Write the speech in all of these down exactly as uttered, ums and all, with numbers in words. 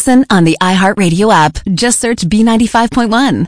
listen on the iHeartRadio app. Just search B ninety-five point one.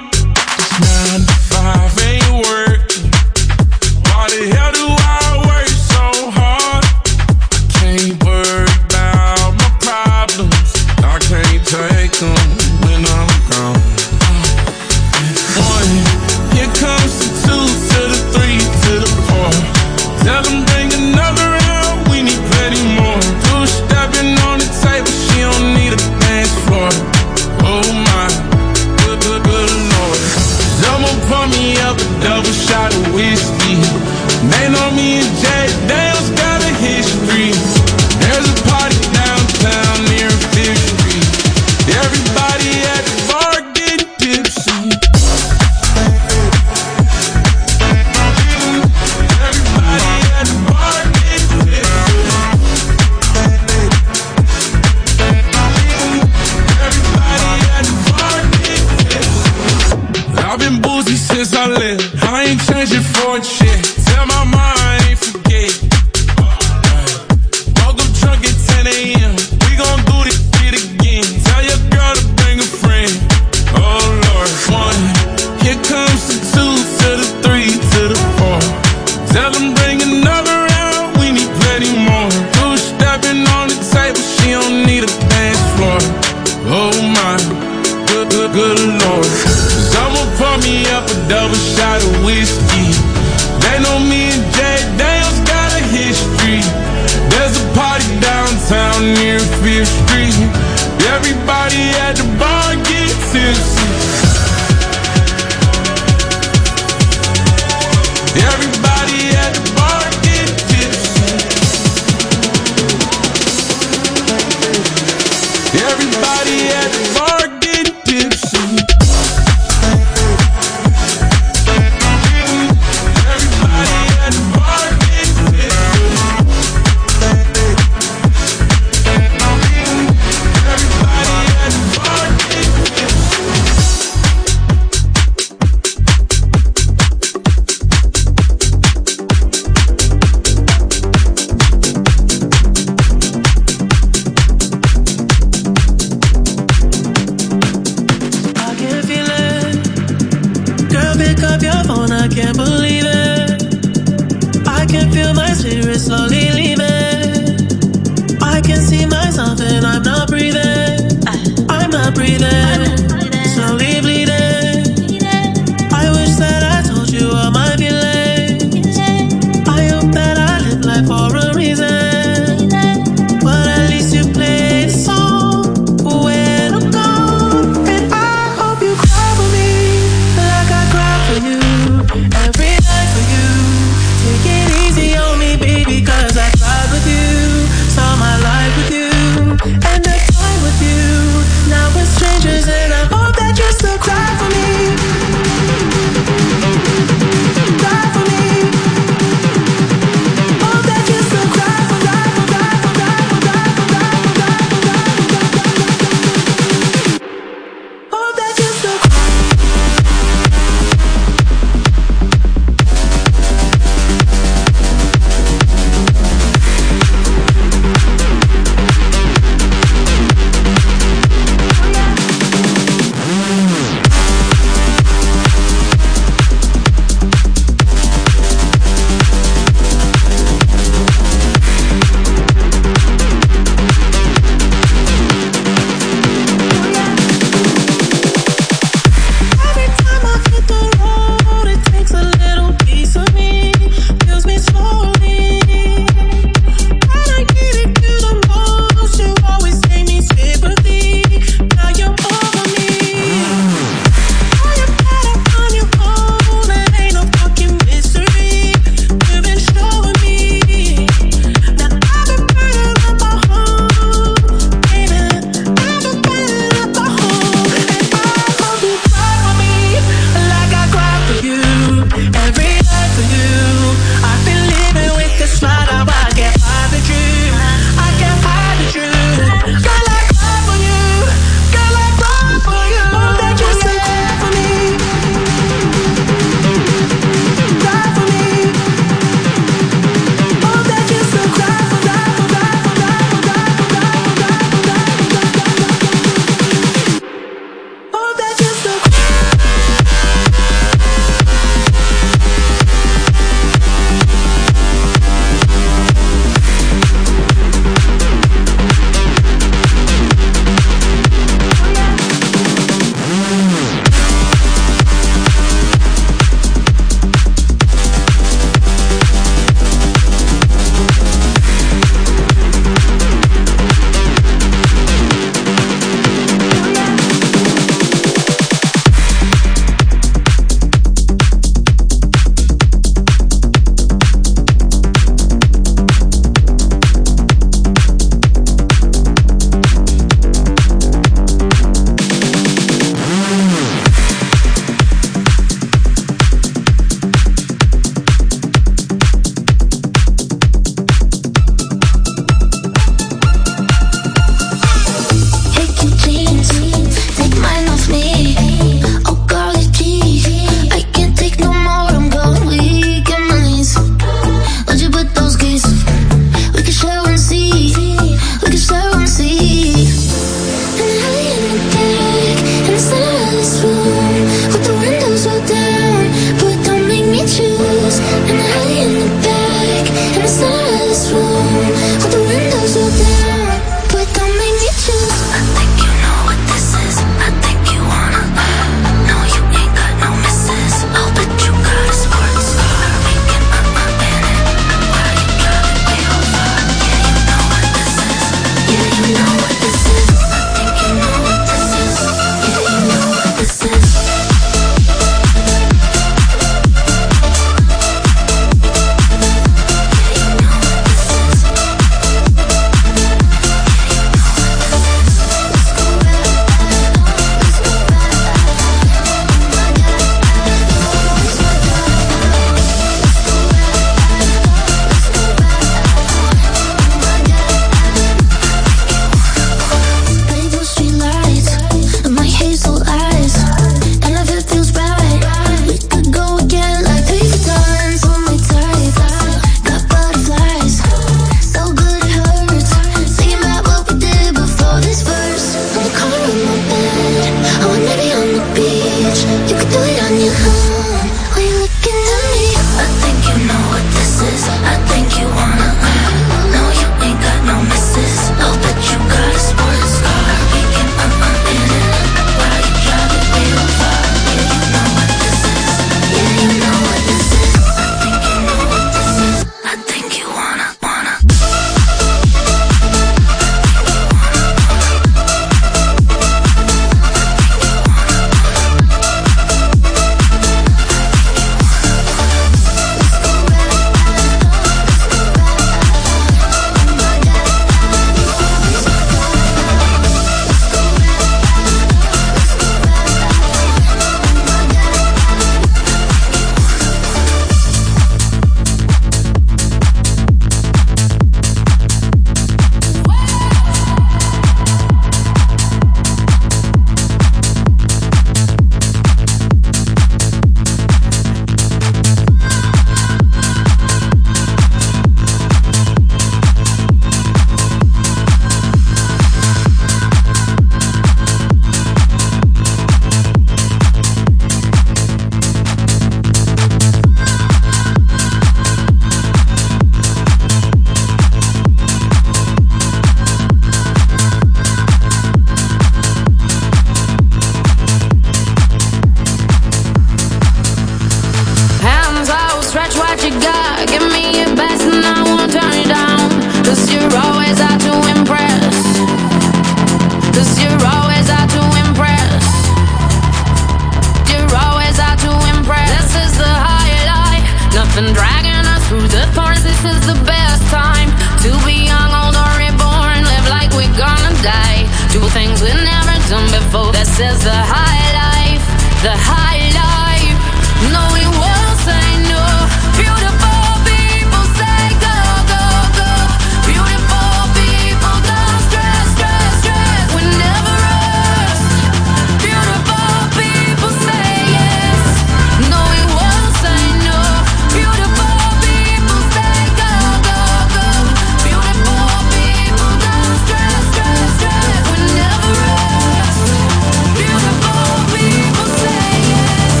is the high life, the high life. No, we won't say no. Beautiful people say go, go, go. Beautiful people don't stress, stress, stress. We never rest. Beautiful people say yes. No, we won't say no. Beautiful people say go, go, go. Beautiful people don't stress, stress, stress. We never rest. Beautiful people say yes.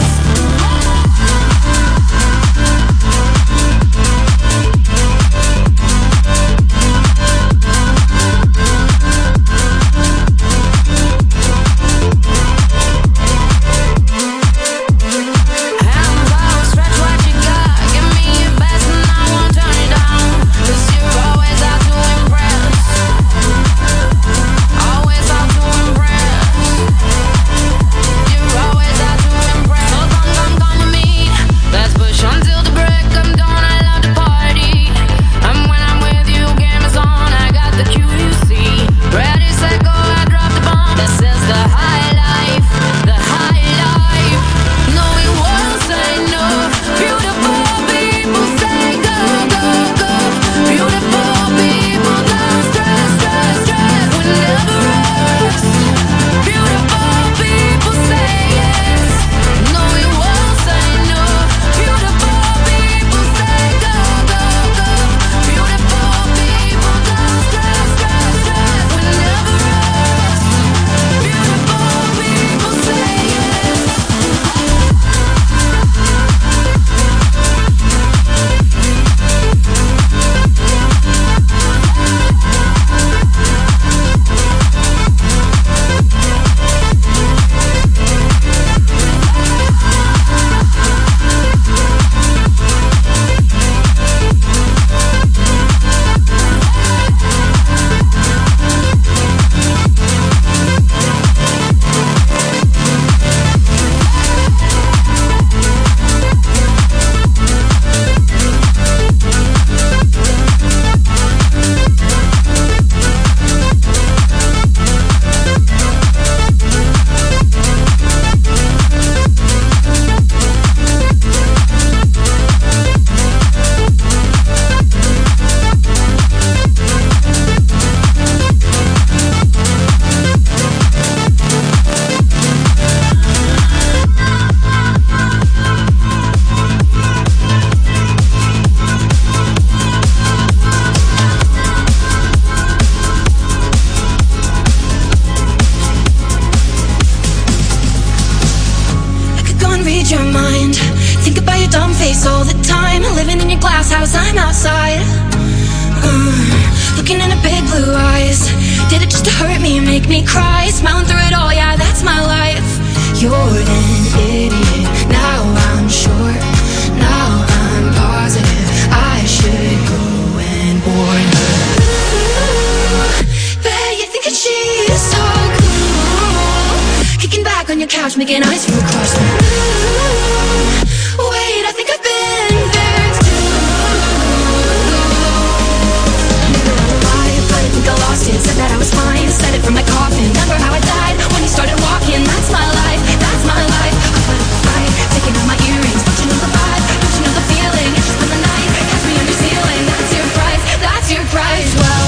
Hands out, stretch what you got. Give me your best and I won't turn it down. 'Cause you're always out to impress. Always out to impress. You're always out to impress. So come, come, come with me. Let's push until the break of dawn. I love to party. And when I'm with you, game is on. I got the Q, you see. Ready, set, go, I drop the bomb. This is the high life, the high life. No, we won't say no. Beautiful people say go, go, go. Beautiful people don't stress, stress, stress. We never rest. Beautiful people say yes. No, we won't say no. Beautiful people say go, go, go. Beautiful people don't stress, stress, stress. We never rest. Beautiful people say yes. I could go and read your mind. Think about your dumb face all the time. Living in your glass house, I'm outside. Uh, looking into big blue eyes. Did it just to hurt me, make me cry? Smiling through it all, yeah, that's my life. You're an idiot, now I'm sure. Now I'm positive I should go and warn her. Ooh, bet you think that she's so cool. Kicking back on your couch, making eyes from across the room. Wait, I think I've been there too. Never alive, but I think I lost it. Said that I was fine, said it from my coffin. Remember how I died when you started walking? That's my life, that's my life. I put up a fight, taking out my earrings. Don't you know the vibe? Don't you know the feeling? Just spend the night, catch me on your ceiling. That's your price, that's your price. Well,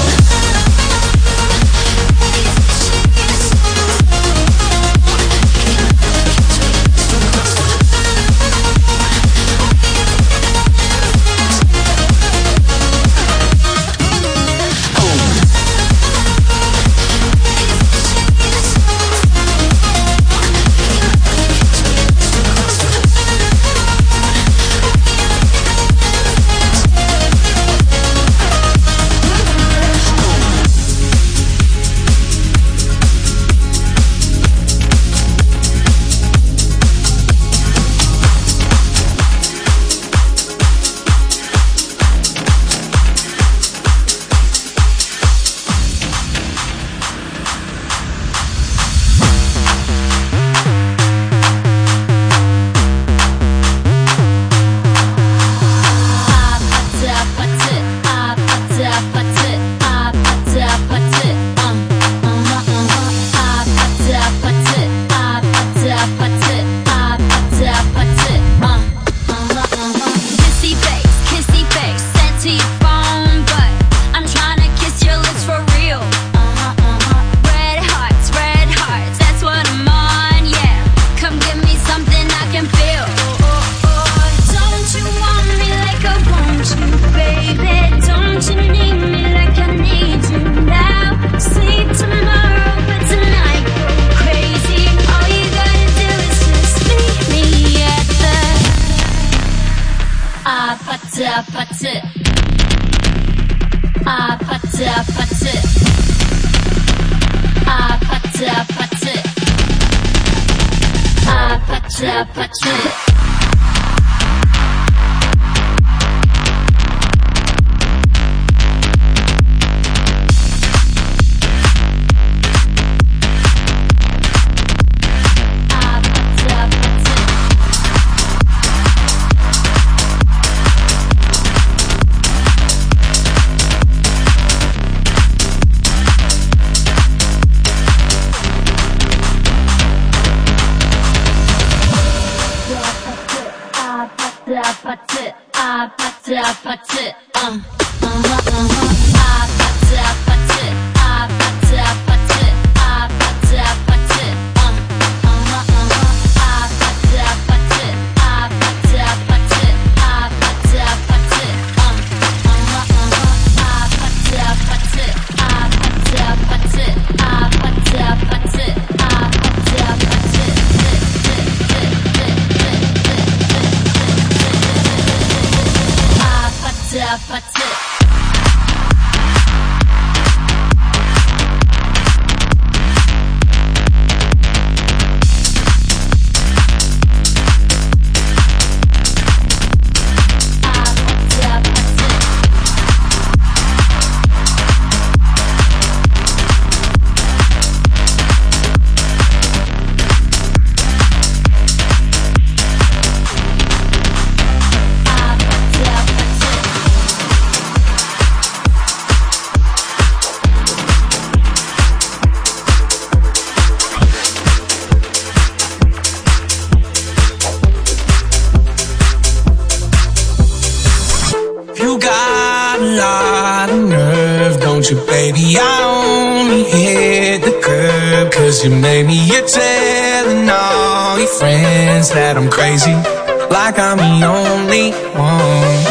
Baby, I only hit the curb 'cause you made me. You're telling all your friends that I'm crazy, like I'm the only one.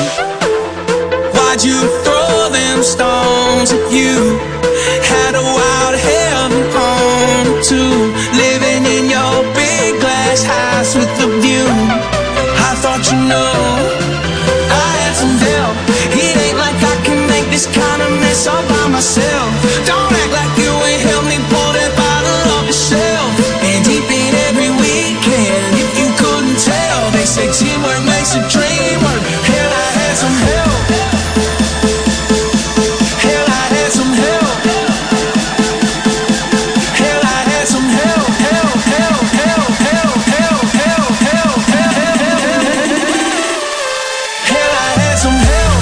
Why'd you throw them stones at you? Had a wild heaven home too, living in your big glass house with a view. I thought, you know, I had some help. It ain't like I can make this kind of mess all by myself. Don't act like you ain't helped me pull that bottle off the shelf. And deep in every weekend, if you couldn't tell, they say teamwork makes a dream work. Hell, I had some help. Hell, I had some help. Hell, I had some help. Help, help, help, help, help, help, help, help, help. Hell, I had some help.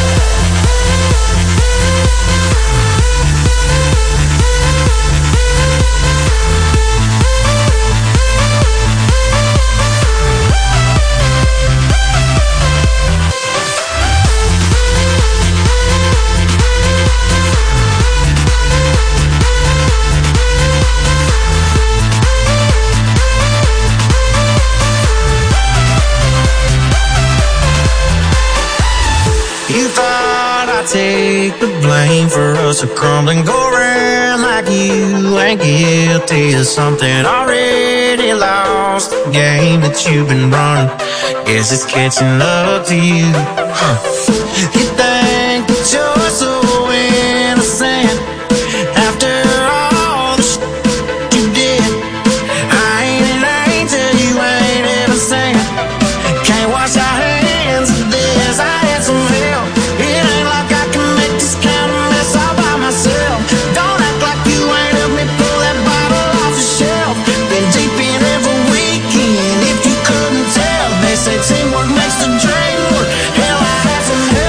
You thought I'd take the blame for us to crumble and go around like you ain't guilty of something already lost. The game that you've been running, guess it's catching up to you. Huh. You think that you're so innocent after all the shit you did. I ain't an angel, you ain't ever saying. Can't wash our hands of this. I had some help. It ain't like I can make this kind of mess all by myself. Don't act like you ain't helped me pull that bottle off the shelf. Been deep in every weekend, if you couldn't tell. They say teamwork makes the dream work. Hell, I had some help.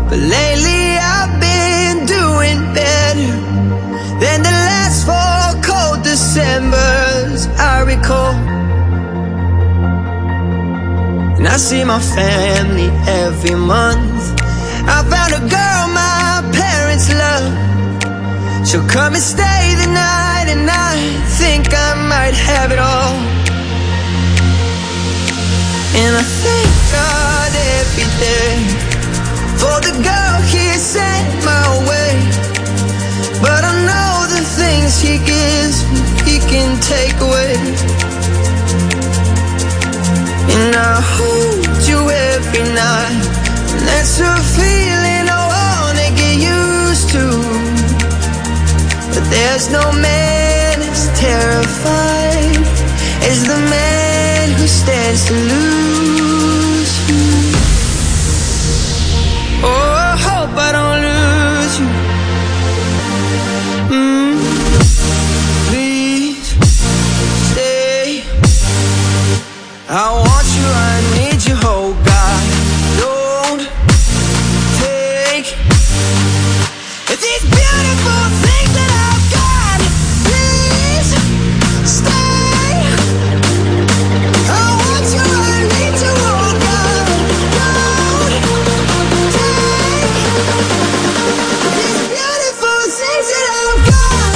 but lately I've been doing better than the last four cold Decembers I recall. And I see my family every month. I found a girl my parents love. She'll come and stay the night, and I think I might have it all. And I thank God every day for the girl He sent my way. But I know the things He gives me, He can take away. And I hold you every night, and that's a feeling I wanna get used to. But there's no man as terrified as the man who stands to lose you. Oh, I hope I don't lose you. Mm. Please stay. I want you, I need you, oh God. Don't take these beautiful things that I've got. Please stay. I want you, I need you, oh God. Don't take these beautiful things that I've got.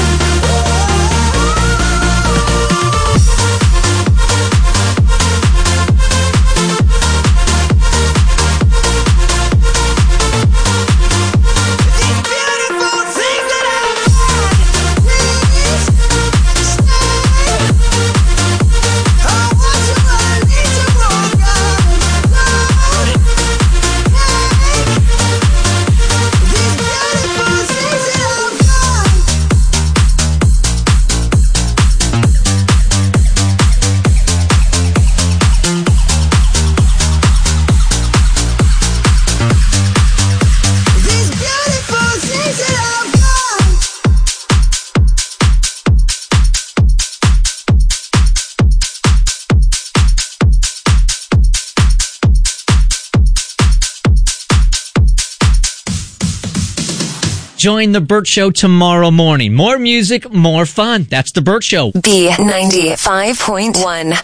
Join The Burt Show tomorrow morning. More music, more fun. That's The Burt Show. B ninety-five point one.